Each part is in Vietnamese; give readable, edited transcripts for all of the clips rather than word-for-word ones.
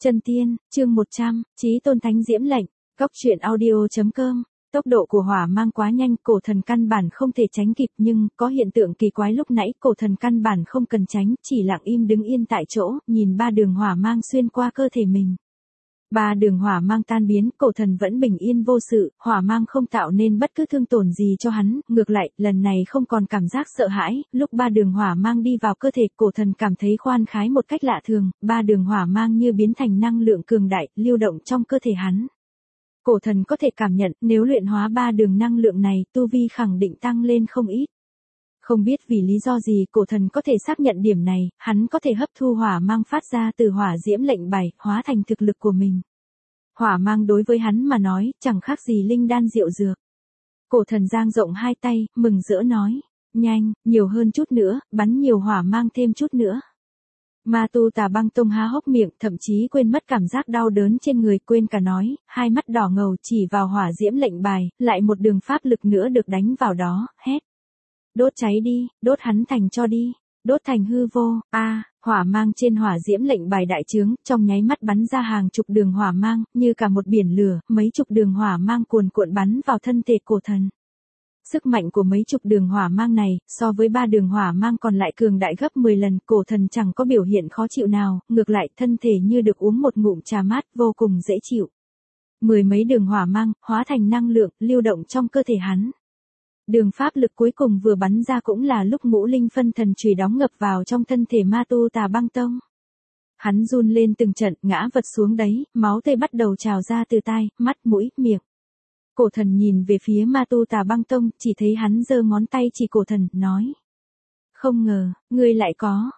Chân tiên, chương 100, Chí Tôn Thánh Diễm lệnh, Góc truyện audio.com. Tốc độ của hỏa mang quá nhanh, cổ thần căn bản không thể tránh kịp, nhưng có hiện tượng kỳ quái lúc nãy, cổ thần căn bản không cần tránh, chỉ lặng im đứng yên tại chỗ, nhìn ba đường hỏa mang xuyên qua cơ thể mình. Ba đường hỏa mang tan biến, cổ thần vẫn bình yên vô sự, hỏa mang không tạo nên bất cứ thương tổn gì cho hắn, ngược lại, lần này không còn cảm giác sợ hãi, lúc ba đường hỏa mang đi vào cơ thể, cổ thần cảm thấy khoan khái một cách lạ thường, ba đường hỏa mang như biến thành năng lượng cường đại, lưu động trong cơ thể hắn. Cổ thần có thể cảm nhận, nếu luyện hóa ba đường năng lượng này, tu vi khẳng định tăng lên không ít. Không biết vì lý do gì cổ thần có thể xác nhận điểm này, hắn có thể hấp thu hỏa mang phát ra từ hỏa diễm lệnh bài, hóa thành thực lực của mình. Hỏa mang đối với hắn mà nói, chẳng khác gì linh đan diệu dược. Cổ thần giang rộng hai tay, mừng rỡ nói, nhanh, nhiều hơn chút nữa, bắn nhiều hỏa mang thêm chút nữa. Ma Tu Tà Băng Tông há hốc miệng, thậm chí quên mất cảm giác đau đớn trên người, quên cả nói, hai mắt đỏ ngầu chỉ vào hỏa diễm lệnh bài, lại một đường pháp lực nữa được đánh vào đó, hét. Đốt cháy đi, đốt hắn thành cho đi, đốt thành hư vô, hỏa mang trên hỏa diễm lệnh bài đại trướng, trong nháy mắt bắn ra hàng chục đường hỏa mang, như cả một biển lửa, mấy chục đường hỏa mang cuồn cuộn bắn vào thân thể cổ thần. Sức mạnh của mấy chục đường hỏa mang này, so với ba đường hỏa mang còn lại cường đại gấp 10 lần, cổ thần chẳng có biểu hiện khó chịu nào, ngược lại thân thể như được uống một ngụm trà mát, vô cùng dễ chịu. Mười mấy đường hỏa mang, hóa thành năng lượng, lưu động trong cơ thể hắn. Đường pháp lực cuối cùng vừa bắn ra cũng là lúc ngũ linh phân thần chùy đóng ngập vào trong thân thể Ma Tu Tà Băng Tông. Hắn run lên từng trận, ngã vật xuống đấy, máu tươi bắt đầu trào ra từ tai, mắt, mũi, miệng. Cổ thần nhìn về phía Ma Tu Tà Băng Tông, chỉ thấy hắn giơ ngón tay chỉ cổ thần, nói. Không ngờ, ngươi lại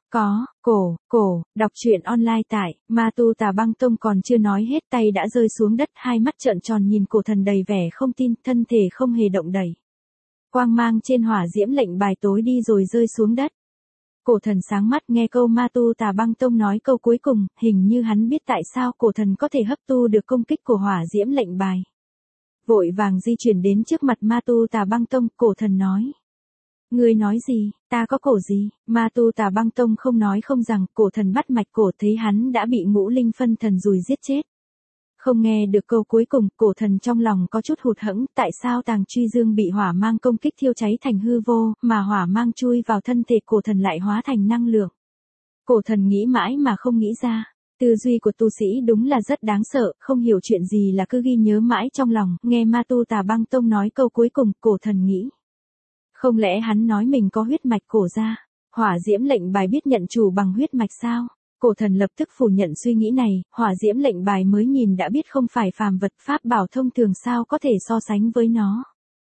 đọc truyện online tại, Ma Tu Tà Băng Tông còn chưa nói hết tay đã rơi xuống đất, hai mắt trợn tròn nhìn cổ thần đầy vẻ không tin, thân thể không hề động đậy. Quang mang trên hỏa diễm lệnh bài tối đi rồi rơi xuống đất. Cổ thần sáng mắt nghe câu Ma Tu Tà Băng Tông nói câu cuối cùng, hình như hắn biết tại sao cổ thần có thể hấp thu được công kích của hỏa diễm lệnh bài. Vội vàng di chuyển đến trước mặt Ma Tu Tà Băng Tông, cổ thần nói. Ngươi nói gì, ta có cổ gì? Ma Tu Tà Băng Tông không nói không rằng, cổ thần bắt mạch cổ thấy hắn đã bị ngũ linh phân thần dùi giết chết. Không nghe được câu cuối cùng, cổ thần trong lòng có chút hụt hẫng, tại sao Tàng Truy Dương bị hỏa mang công kích thiêu cháy thành hư vô, mà hỏa mang chui vào thân thể cổ thần lại hóa thành năng lượng. Cổ thần nghĩ mãi mà không nghĩ ra. Tư duy của tu sĩ đúng là rất đáng sợ, không hiểu chuyện gì là cứ ghi nhớ mãi trong lòng, nghe Ma Tu Tà Băng Tông nói câu cuối cùng, cổ thần nghĩ. Không lẽ hắn nói mình có huyết mạch cổ ra, hỏa diễm lệnh bài biết nhận chủ bằng huyết mạch sao? Cổ thần lập tức phủ nhận suy nghĩ này, hỏa diễm lệnh bài mới nhìn đã biết không phải phàm vật, pháp bảo thông thường sao có thể so sánh với nó.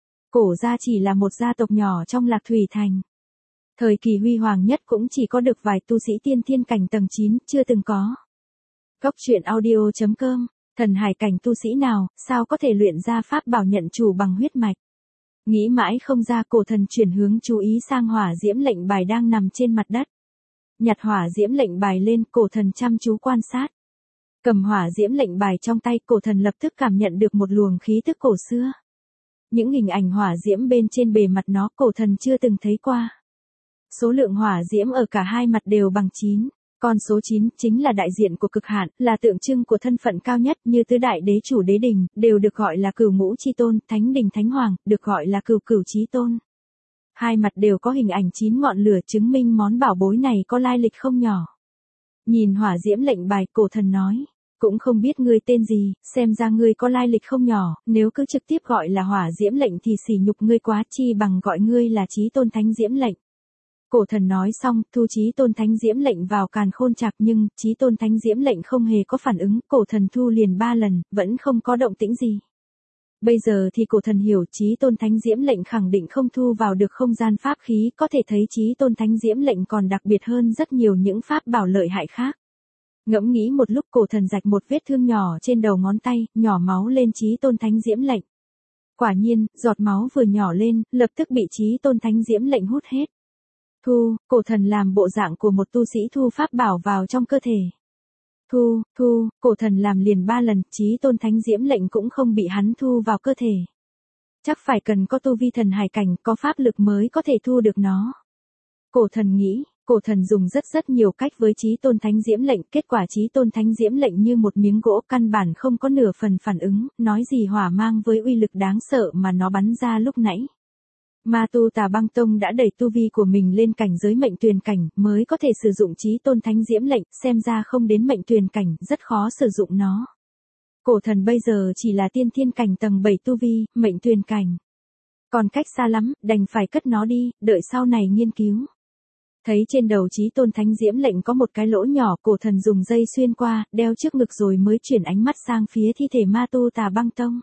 Cổ gia chỉ là một gia tộc nhỏ trong Lạc Thủy Thành. Thời kỳ huy hoàng nhất cũng chỉ có được vài tu sĩ tiên thiên cảnh tầng 9, chưa từng có. Góc truyện audio.com, thần hải cảnh tu sĩ nào, sao có thể luyện ra pháp bảo nhận chủ bằng huyết mạch. Nghĩ mãi không ra, cổ thần chuyển hướng chú ý sang hỏa diễm lệnh bài đang nằm trên mặt đất. Nhặt hỏa diễm lệnh bài lên, cổ thần chăm chú quan sát. Cầm hỏa diễm lệnh bài trong tay, cổ thần lập tức cảm nhận được một luồng khí tức cổ xưa. Những hình ảnh hỏa diễm bên trên bề mặt nó, cổ thần chưa từng thấy qua. Số lượng hỏa diễm ở cả hai mặt đều bằng 9. Con số 9 chính là đại diện của cực hạn, là tượng trưng của thân phận cao nhất, như tứ đại đế chủ đế đình, đều được gọi là cửu ngũ chi tôn, thánh đình thánh hoàng, được gọi là cửu cửu chí tôn. Hai mặt đều có hình ảnh 9 ngọn lửa, chứng minh món bảo bối này có lai lịch không nhỏ. Nhìn hỏa diễm lệnh bài, cổ thần nói, cũng không biết ngươi tên gì, xem ra ngươi có lai lịch không nhỏ, nếu cứ trực tiếp gọi là hỏa diễm lệnh thì sỉ nhục ngươi quá, chi bằng gọi ngươi là Chí Tôn Thánh Diễm lệnh. Cổ thần nói xong, thu Chí Tôn Thánh Diễm lệnh vào càn khôn trạc, nhưng Chí Tôn Thánh Diễm lệnh không hề có phản ứng, cổ thần thu liền 3 lần, vẫn không có động tĩnh gì. Bây giờ thì cổ thần hiểu Chí Tôn Thánh Diễm lệnh khẳng định không thu vào được không gian pháp khí, có thể thấy Chí Tôn Thánh Diễm lệnh còn đặc biệt hơn rất nhiều những pháp bảo lợi hại khác. Ngẫm nghĩ một lúc, cổ thần rạch một vết thương nhỏ trên đầu ngón tay, nhỏ máu lên Chí Tôn Thánh Diễm lệnh. Quả nhiên, giọt máu vừa nhỏ lên, lập tức bị Chí Tôn Thánh Diễm lệnh hút hết. Cổ thần làm bộ dạng của một tu sĩ thu pháp bảo vào trong cơ thể. Cổ thần làm liền 3 lần, Chí Tôn Thánh Diễm lệnh cũng không bị hắn thu vào cơ thể. Chắc phải cần có tu vi thần hải cảnh, có pháp lực mới có thể thu được nó. Cổ thần nghĩ, Cổ thần dùng rất nhiều cách với Chí Tôn Thánh Diễm lệnh, kết quả Chí Tôn Thánh Diễm lệnh như một miếng gỗ, căn bản không có nửa phần phản ứng, nói gì hỏa mang với uy lực đáng sợ mà nó bắn ra lúc nãy. Ma Tu Tà Băng Tông đã đẩy tu vi của mình lên cảnh giới mệnh tuyền cảnh, mới có thể sử dụng Chí Tôn Thánh Diễm lệnh, xem ra không đến mệnh tuyền cảnh, rất khó sử dụng nó. Cổ thần bây giờ chỉ là tiên thiên cảnh tầng 7 tu vi, mệnh tuyền cảnh. Còn cách xa lắm, đành phải cất nó đi, đợi sau này nghiên cứu. Thấy trên đầu Chí Tôn Thánh Diễm lệnh có một cái lỗ nhỏ, cổ thần dùng dây xuyên qua, đeo trước ngực rồi mới chuyển ánh mắt sang phía thi thể Ma Tu Tà Băng Tông.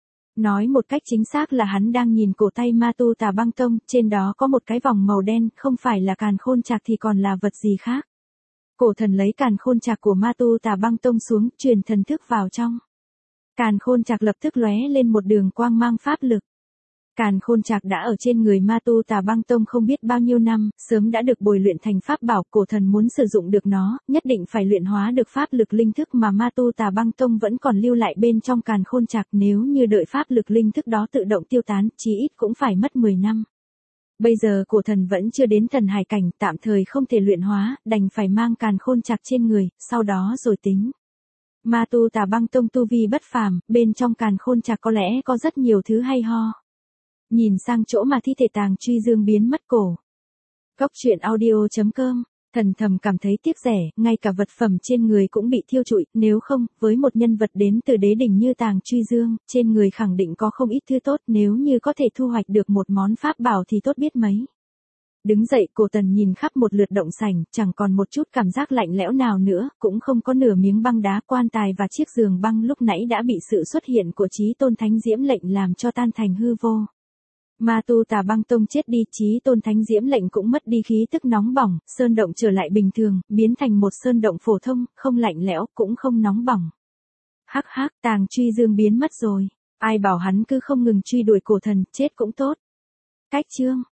Nói một cách chính xác là hắn đang nhìn cổ tay Ma Tu Tà Băng Tông, trên đó có một cái vòng màu đen, không phải là càn khôn trạc thì còn là vật gì khác. Cổ thần lấy càn khôn trạc của Ma Tu Tà Băng Tông xuống, truyền thần thức vào trong. Càn khôn trạc lập tức lóe lên một đường quang mang pháp lực. Càn khôn trạc đã ở trên người Ma Tu Tà Băng Tông không biết bao nhiêu năm, sớm đã được bồi luyện thành pháp bảo, cổ thần muốn sử dụng được nó, nhất định phải luyện hóa được pháp lực linh thức mà Ma Tu Tà Băng Tông vẫn còn lưu lại bên trong càn khôn trạc, nếu như đợi pháp lực linh thức đó tự động tiêu tán, chí ít cũng phải mất 10 năm. Bây giờ cổ thần vẫn chưa đến thần hải cảnh, tạm thời không thể luyện hóa, đành phải mang càn khôn trạc trên người, sau đó rồi tính. Ma Tu Tà Băng Tông tu vi bất phàm, bên trong càn khôn trạc có lẽ có rất nhiều thứ hay ho. Nhìn sang chỗ mà thi thể Tàng Truy Dương biến mất cổ. Cốc truyện audio.com, thần thầm cảm thấy tiếc rẻ, ngay cả vật phẩm trên người cũng bị thiêu trụi, nếu không, với một nhân vật đến từ đế đỉnh như Tàng Truy Dương, trên người khẳng định có không ít thứ tốt, nếu như có thể thu hoạch được một món pháp bảo thì tốt biết mấy. Đứng dậy, cổ tần nhìn khắp một lượt động sảnh, chẳng còn một chút cảm giác lạnh lẽo nào nữa, cũng không có nửa miếng băng đá, quan tài và chiếc giường băng lúc nãy đã bị sự xuất hiện của Chí Tôn Thánh Diễm lệnh làm cho tan thành hư vô. Ma Tu Tà Băng Tông chết đi, Chí Tôn Thánh Diễm lệnh cũng mất đi khí tức nóng bỏng, sơn động trở lại bình thường, biến thành một sơn động phổ thông, không lạnh lẽo, cũng không nóng bỏng. Hắc hắc, Tàng Truy Dương biến mất rồi, ai bảo hắn cứ không ngừng truy đuổi cổ thần, chết cũng tốt. Cách chương